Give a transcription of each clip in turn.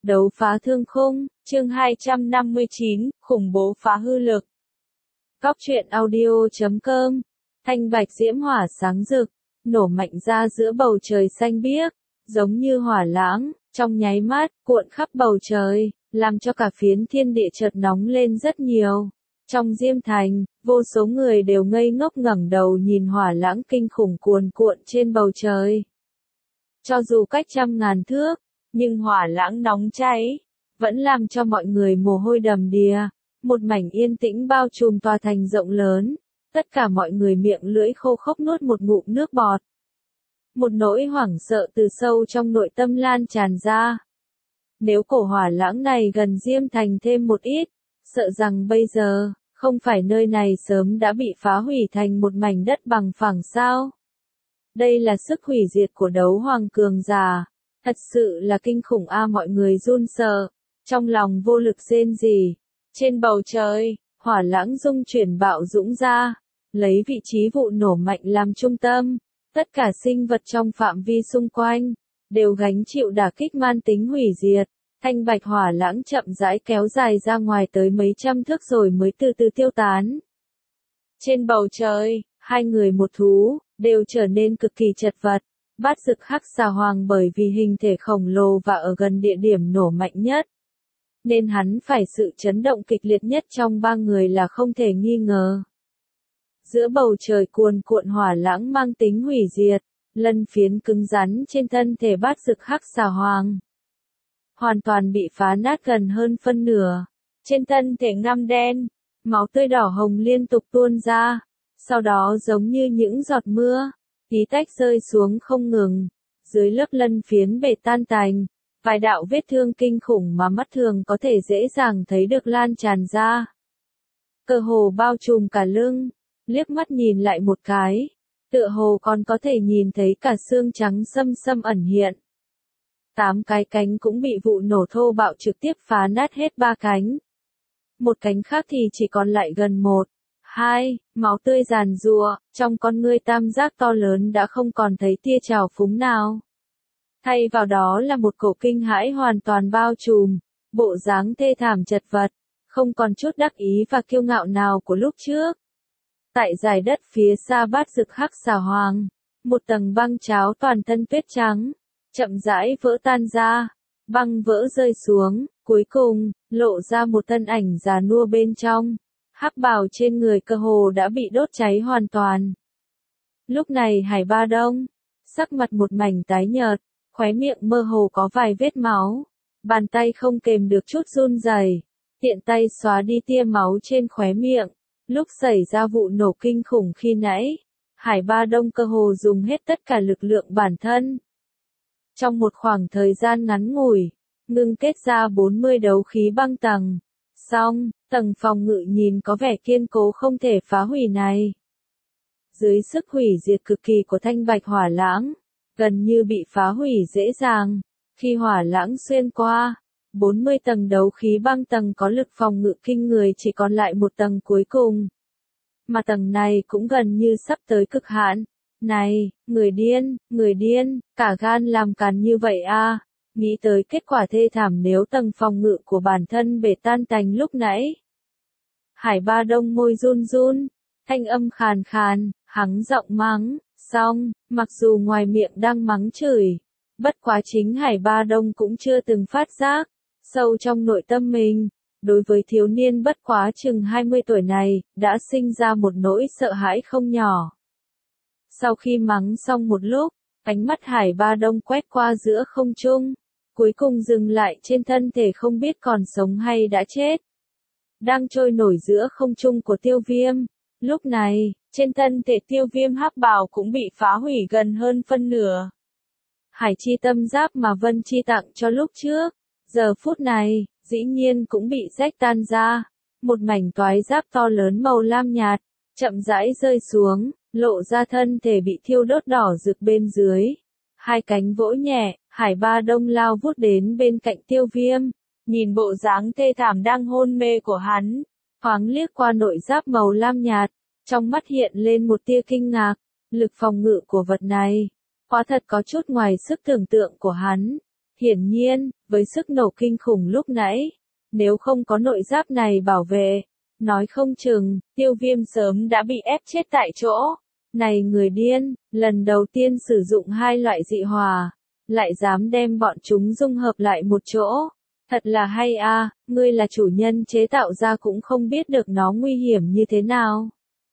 Đấu phá thương khung, chương 259, khủng bố phá hư lực. Góc truyện audio.com. Thanh bạch diễm hỏa sáng rực, nổ mạnh ra giữa bầu trời xanh biếc, giống như hỏa lãng, trong nháy mắt, cuộn khắp bầu trời, làm cho cả phiến thiên địa chợt nóng lên rất nhiều. Trong Diêm Thành, vô số người đều ngây ngốc ngẩng đầu nhìn hỏa lãng kinh khủng cuồn cuộn trên bầu trời. Cho dù cách trăm ngàn thước, nhưng hỏa lãng nóng cháy, vẫn làm cho mọi người mồ hôi đầm đìa. Một mảnh yên tĩnh bao trùm tòa thành rộng lớn, tất cả mọi người miệng lưỡi khô khốc nuốt một ngụm nước bọt. Một nỗi hoảng sợ từ sâu trong nội tâm lan tràn ra. Nếu cổ hỏa lãng này gần Diêm Thành thêm một ít, sợ rằng bây giờ, không phải nơi này sớm đã bị phá hủy thành một mảnh đất bằng phẳng sao? Đây là sức hủy diệt của đấu hoàng cường giả. Thật sự là kinh khủng a, mọi người run sợ, trong lòng vô lực rên rỉ. Trên bầu trời, hỏa lãng dung chuyển bạo dũng ra, lấy vị trí vụ nổ mạnh làm trung tâm. Tất cả sinh vật trong phạm vi xung quanh, đều gánh chịu đả kích man tính hủy diệt. Thanh bạch hỏa lãng chậm rãi kéo dài ra ngoài tới mấy trăm thước rồi mới từ từ tiêu tán. Trên bầu trời, hai người một thú, đều trở nên cực kỳ chật vật. Bát Dực Hắc Xà Hoàng bởi vì hình thể khổng lồ và ở gần địa điểm nổ mạnh nhất, nên hắn phải sự chấn động kịch liệt nhất trong ba người là không thể nghi ngờ. Giữa bầu trời cuồn cuộn hỏa lãng mang tính hủy diệt, lân phiến cứng rắn trên thân thể Bát Dực Hắc Xà Hoàng hoàn toàn bị phá nát gần hơn phân nửa. Trên thân thể ngăm đen, máu tươi đỏ hồng liên tục tuôn ra, sau đó giống như những giọt mưa, tí tách rơi xuống không ngừng. Dưới lớp lân phiến bể tan tành, vài đạo vết thương kinh khủng mà mắt thường có thể dễ dàng thấy được lan tràn ra. Cơ hồ bao trùm cả lưng, liếc mắt nhìn lại một cái, tựa hồ còn có thể nhìn thấy cả xương trắng xâm xâm ẩn hiện. 8 cái cánh cũng bị vụ nổ thô bạo trực tiếp phá nát hết 3 cánh. Một cánh khác thì chỉ còn lại gần 1, 2, máu tươi giàn giụa, trong con ngươi tam giác to lớn đã không còn thấy tia trào phúng nào. Thay vào đó là một cổ kinh hãi hoàn toàn bao trùm, bộ dáng thê thảm chật vật, không còn chút đắc ý và kiêu ngạo nào của lúc trước. Tại dải đất phía xa Bát Dực Hắc Xà Hoàng, một tầng băng cháo toàn thân tuyết trắng, chậm rãi vỡ tan ra, băng vỡ rơi xuống, cuối cùng, lộ ra một thân ảnh già nua bên trong. Hắc bào trên người cơ hồ đã bị đốt cháy hoàn toàn. Lúc này Hải Ba Đông, sắc mặt một mảnh tái nhợt, khóe miệng mơ hồ có vài vết máu, bàn tay không kềm được chút run rẩy, tiện tay xóa đi tia máu trên khóe miệng. Lúc xảy ra vụ nổ kinh khủng khi nãy, Hải Ba Đông cơ hồ dùng hết tất cả lực lượng bản thân. Trong một khoảng thời gian ngắn ngủi, ngưng kết ra 40 đấu khí băng tầng. Xong, tầng phòng ngự nhìn có vẻ kiên cố không thể phá hủy này. Dưới sức hủy diệt cực kỳ của thanh bạch hỏa lãng, gần như bị phá hủy dễ dàng. Khi hỏa lãng xuyên qua, 40 tầng đấu khí băng tầng có lực phòng ngự kinh người chỉ còn lại một tầng cuối cùng. Mà tầng này cũng gần như sắp tới cực hạn. Này, người điên, cả gan làm càn như vậy a. Nghĩ tới kết quả thê thảm nếu tầng phòng ngự của bản thân bể tan tành lúc nãy. Hải Ba Đông môi run run, thanh âm khàn khàn, hắng giọng mắng, xong, mặc dù ngoài miệng đang mắng chửi, bất quá chính Hải Ba Đông cũng chưa từng phát giác, sâu trong nội tâm mình, đối với thiếu niên bất quá chừng 20 tuổi này, đã sinh ra một nỗi sợ hãi không nhỏ. Sau khi mắng xong một lúc, ánh mắt Hải Ba Đông quét qua giữa không trung, cuối cùng dừng lại trên thân thể không biết còn sống hay đã chết. Đang trôi nổi giữa không trung của Tiêu Viêm. Lúc này, trên thân thể Tiêu Viêm hắc bào cũng bị phá hủy gần hơn phân nửa. Hải chi tâm giáp mà Vân Chi tặng cho lúc trước, giờ phút này, dĩ nhiên cũng bị rách tan ra. Một mảnh toái giáp to lớn màu lam nhạt, chậm rãi rơi xuống, lộ ra thân thể bị thiêu đốt đỏ rực bên dưới. Hai cánh vỗ nhẹ, Hải Ba Đông lao vút đến bên cạnh Tiêu Viêm, nhìn bộ dáng thê thảm đang hôn mê của hắn, thoáng liếc qua nội giáp màu lam nhạt, trong mắt hiện lên một tia kinh ngạc, lực phòng ngự của vật này, quả thật có chút ngoài sức tưởng tượng của hắn. Hiển nhiên, với sức nổ kinh khủng lúc nãy, nếu không có nội giáp này bảo vệ, nói không chừng, Tiêu Viêm sớm đã bị ép chết tại chỗ. Này người điên, lần đầu tiên sử dụng hai loại dị hỏa, lại dám đem bọn chúng dung hợp lại một chỗ. Thật là hay a, ngươi là chủ nhân chế tạo ra cũng không biết được nó nguy hiểm như thế nào.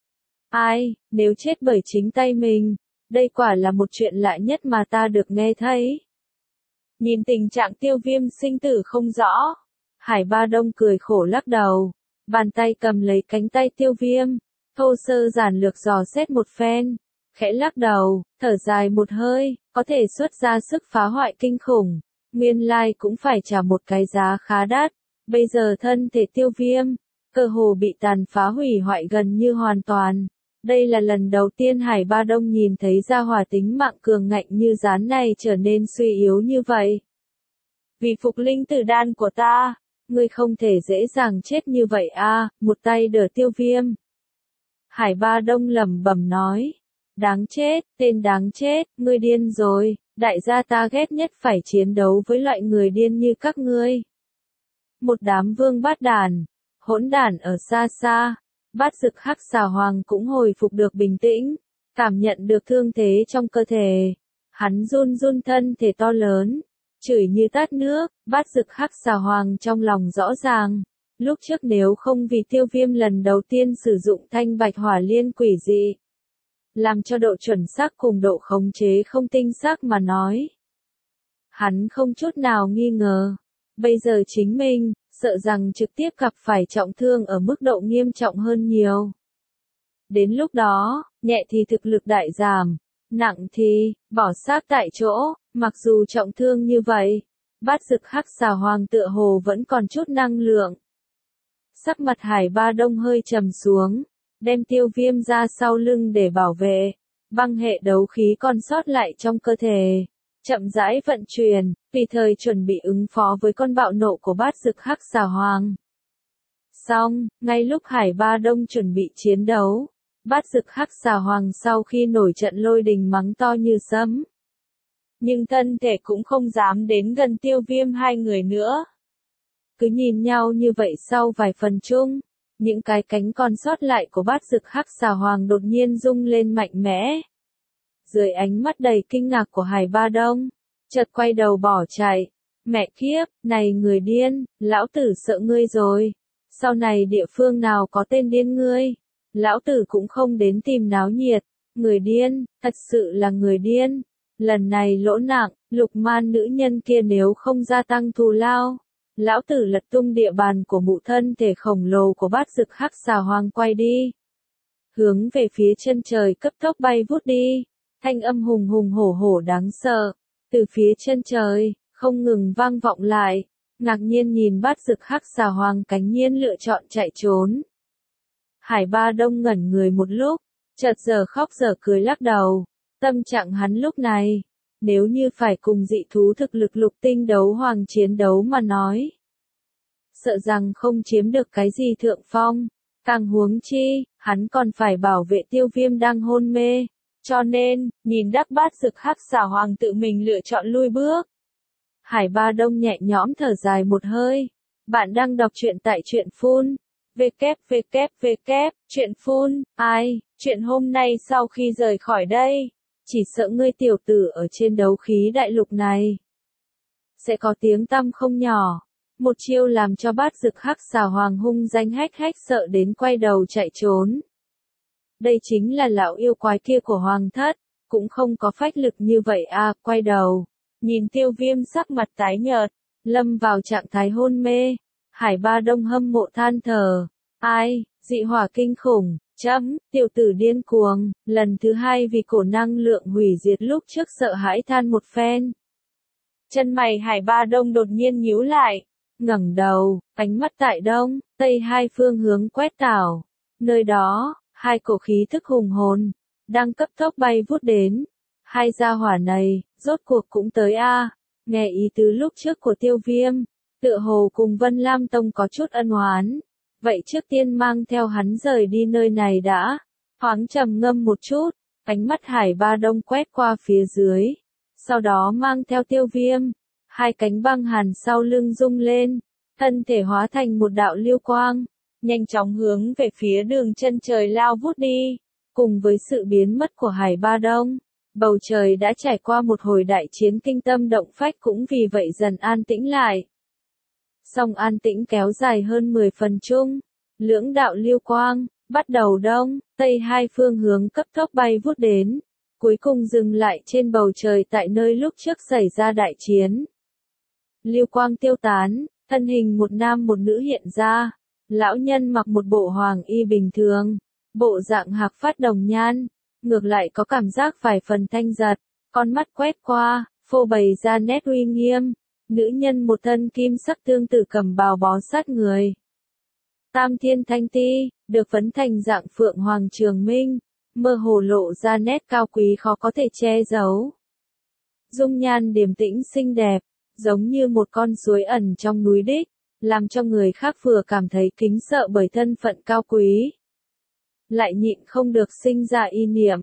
Ai, nếu chết bởi chính tay mình, đây quả là một chuyện lạ nhất mà ta được nghe thấy. Nhìn tình trạng Tiêu Viêm sinh tử không rõ, Hải Ba Đông cười khổ lắc đầu, bàn tay cầm lấy cánh tay Tiêu Viêm, thô sơ giản lược dò xét một phen, khẽ lắc đầu, thở dài một hơi, có thể xuất ra sức phá hoại kinh khủng, nguyên lai cũng phải trả một cái giá khá đắt. Bây giờ thân thể Tiêu Viêm, cơ hồ bị tàn phá hủy hoại gần như hoàn toàn. Đây là lần đầu tiên Hải Ba Đông nhìn thấy gia hỏa tính mạng cường ngạnh như rắn này trở nên suy yếu như vậy. Vì phục linh tử đan của ta, ngươi không thể dễ dàng chết như vậy a, một tay đỡ Tiêu Viêm. Hải Ba Đông lẩm bẩm nói, đáng chết, tên đáng chết, ngươi điên rồi, đại gia ta ghét nhất phải chiến đấu với loại người điên như các ngươi. Một đám vương bát đàn, hỗn đản ở xa xa. Bát Dực Hắc Xà Hoàng cũng hồi phục được bình tĩnh, cảm nhận được thương thế trong cơ thể. Hắn run run thân thể to lớn, chửi như tát nước. Bát Dực Hắc Xà Hoàng trong lòng rõ ràng, lúc trước nếu không vì Tiêu Viêm lần đầu tiên sử dụng thanh bạch hỏa liên quỷ dị, làm cho độ chuẩn xác cùng độ khống chế không tinh xác mà nói, hắn không chút nào nghi ngờ, bây giờ chính mình sợ rằng trực tiếp gặp phải trọng thương ở mức độ nghiêm trọng hơn nhiều. Đến lúc đó, nhẹ thì thực lực đại giảm, nặng thì bỏ xác tại chỗ. Mặc dù trọng thương như vậy, Bát Dực Hắc Xà Hoàng tựa hồ vẫn còn chút năng lượng. Sắc mặt Hải Ba Đông hơi trầm xuống, đem Tiêu Viêm ra sau lưng để bảo vệ, băng hệ đấu khí còn sót lại trong cơ thể, chậm rãi vận chuyển, tùy thời chuẩn bị ứng phó với con bạo nộ của Bát Dực Hắc Xà Hoàng. Xong, ngay lúc Hải Ba Đông chuẩn bị chiến đấu, Bát Dực Hắc Xà Hoàng sau khi nổi trận lôi đình mắng to như sấm. Nhưng thân thể cũng không dám đến gần Tiêu Viêm hai người nữa. Cứ nhìn nhau như vậy sau vài phần chung, những cái cánh còn sót lại của Bát Dực Hắc Xà Hoàng đột nhiên rung lên mạnh mẽ. Dưới ánh mắt đầy kinh ngạc của Hải Ba Đông, chợt quay đầu bỏ chạy. Mẹ kiếp, này người điên, lão tử sợ ngươi rồi. Sau này địa phương nào có tên điên ngươi, lão tử cũng không đến tìm náo nhiệt. Người điên, thật sự là người điên. Lần này lỗ nặng, Lục Man nữ nhân kia nếu không gia tăng thù lao, lão tử lật tung địa bàn của mụ thân thể khổng lồ của Bát Dực Hắc Xà Hoàng quay đi. Hướng về phía chân trời cấp tốc bay vút đi. Thanh âm hùng hùng hổ hổ đáng sợ, từ phía chân trời, không ngừng vang vọng lại, ngạc nhiên nhìn Bát Dực Hắc Xà Hoàng cánh nhiên lựa chọn chạy trốn. Hải Ba Đông ngẩn người một lúc, chợt giờ khóc giờ cười lắc đầu, tâm trạng hắn lúc này, nếu như phải cùng dị thú thực lực lục tinh đấu hoàng chiến đấu mà nói, sợ rằng không chiếm được cái gì thượng phong, càng huống chi, hắn còn phải bảo vệ Tiêu Viêm đang hôn mê. Cho nên, nhìn đắc Bát Dực Hắc Xà Hoàng tự mình lựa chọn lui bước. Hải Ba Đông nhẹ nhõm thở dài một hơi. Bạn đang đọc truyện tại truyện phun. Truyện phun, ai, chuyện hôm nay sau khi rời khỏi đây, chỉ sợ ngươi tiểu tử ở trên đấu khí đại lục này sẽ có tiếng tăm không nhỏ. Một chiêu làm cho Bát Dực Hắc Xà Hoàng hung danh hách hách sợ đến quay đầu chạy trốn. Đây chính là lão yêu quái kia của Hoàng Thất, cũng không có phách lực như vậy à, quay đầu, nhìn Tiêu Viêm sắc mặt tái nhợt, lâm vào trạng thái hôn mê, Hải Ba Đông hâm mộ than thở, ai, dị hỏa kinh khủng, tiểu tử điên cuồng, lần thứ hai vì cổ năng lượng hủy diệt lúc trước sợ hãi than một phen. Chân mày Hải Ba Đông đột nhiên nhíu lại, ngẩng đầu, ánh mắt tại đông, tây hai phương hướng quét đảo, nơi đó, hai cổ khí thức hùng hồn, đang cấp tốc bay vút đến. Hai gia hỏa này, rốt cuộc cũng tới a. Nghe ý tứ lúc trước của Tiêu Viêm, tựa hồ cùng Vân Lam Tông có chút ân oán. Vậy trước tiên mang theo hắn rời đi nơi này đã. Thoáng trầm ngâm một chút, ánh mắt Hải Ba Đông quét qua phía dưới. Sau đó mang theo Tiêu Viêm, hai cánh băng hàn sau lưng rung lên, thân thể hóa thành một đạo lưu quang, nhanh chóng hướng về phía đường chân trời lao vút đi. Cùng với sự biến mất của Hải Ba Đông, bầu trời đã trải qua một hồi đại chiến kinh tâm động phách cũng vì vậy dần an tĩnh lại. Song an tĩnh kéo dài hơn 10 phần chung, lưỡng đạo lưu quang, bắt đầu đông, tây hai phương hướng cấp tốc bay vút đến, cuối cùng dừng lại trên bầu trời tại nơi lúc trước xảy ra đại chiến. Lưu quang tiêu tán, thân hình một nam một nữ hiện ra, lão nhân mặc một bộ hoàng y bình thường, bộ dạng hạc phát đồng nhan, ngược lại có cảm giác vài phần thanh giật, con mắt quét qua, phô bày ra nét uy nghiêm, nữ nhân một thân kim sắc tương tự cầm bào bó sát người. Tam thiên thanh ti, được phấn thành dạng phượng hoàng trường minh, mơ hồ lộ ra nét cao quý khó có thể che giấu. Dung nhan điềm tĩnh xinh đẹp, giống như một con suối ẩn trong núi đích, làm cho người khác vừa cảm thấy kính sợ bởi thân phận cao quý. Lại nhịn không được sinh ra ý niệm,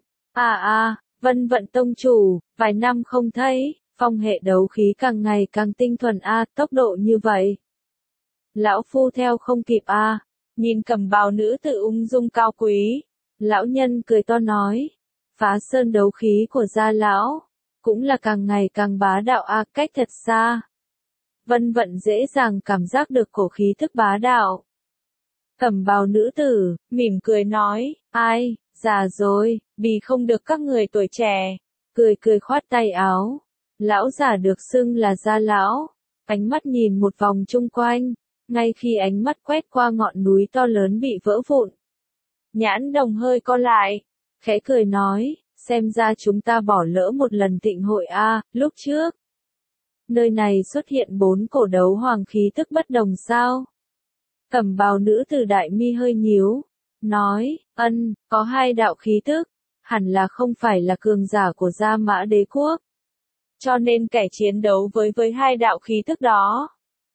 Vân Vận tông chủ, vài năm không thấy, phong hệ đấu khí càng ngày càng tinh thuần tốc độ như vậy. Lão phu theo không kịp nhìn cầm bào nữ tự ung dung cao quý, lão nhân cười to nói, phá sơn đấu khí của gia lão, cũng là càng ngày càng bá đạo cách thật xa. Vân Vận dễ dàng cảm giác được cổ khí thức bá đạo. Cẩm bào nữ tử, mỉm cười nói, ai, già rồi, bì không được các người tuổi trẻ, cười khoát tay áo. Lão giả được xưng là gia lão, ánh mắt nhìn một vòng chung quanh, ngay khi ánh mắt quét qua ngọn núi to lớn bị vỡ vụn. Nhãn đồng hơi co lại, khẽ cười nói, xem ra chúng ta bỏ lỡ một lần tịnh hội lúc trước. Nơi này xuất hiện 4 cổ đấu hoàng khí tức bất đồng sao? Cẩm bào nữ tử đại mi hơi nhíu, nói, có 2 đạo khí tức, hẳn là không phải là cường giả của Gia Mã Đế quốc. Cho nên kẻ chiến đấu với 2 đạo khí tức đó.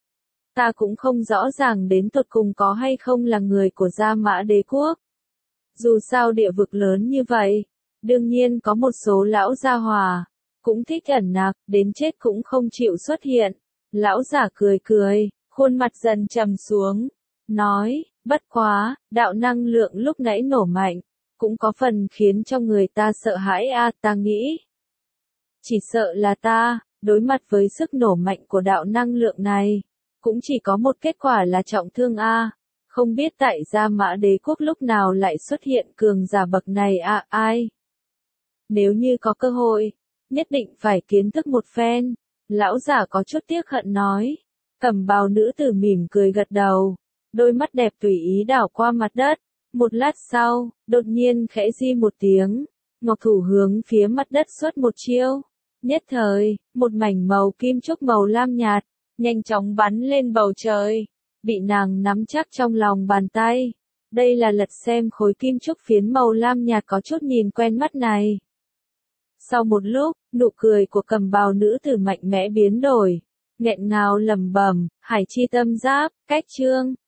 Ta cũng không rõ ràng đến tột cùng có hay không là người của Gia Mã Đế quốc. Dù sao địa vực lớn như vậy, đương nhiên có một số lão gia hòa, cũng thích ẩn nặc, đến chết cũng không chịu xuất hiện. Lão giả cười, khuôn mặt dần trầm xuống, nói, bất quá, đạo năng lượng lúc nãy nổ mạnh, cũng có phần khiến cho người ta sợ hãi ta nghĩ. Chỉ sợ là ta, đối mặt với sức nổ mạnh của đạo năng lượng này, cũng chỉ có một kết quả là trọng thương không biết tại Gia Mã Đế quốc lúc nào lại xuất hiện cường giả bậc này ai. Nếu như có cơ hội, nhất định phải kiến thức một phen, lão giả có chút tiếc hận nói. Cẩm bào nữ tử mỉm cười gật đầu, đôi mắt đẹp tùy ý đảo qua mặt đất, một lát sau, đột nhiên khẽ di một tiếng, ngọc thủ hướng phía mặt đất xuất một chiêu. Nhất thời, một mảnh màu kim trúc màu lam nhạt, nhanh chóng bắn lên bầu trời, bị nàng nắm chắc trong lòng bàn tay. Đây là lật xem khối kim trúc phiến màu lam nhạt có chút nhìn quen mắt này. Sau một lúc, nụ cười của cẩm bào nữ tử mạnh mẽ biến đổi, nghẹn ngào lẩm bẩm, Hải chi tâm giáp, cách chương.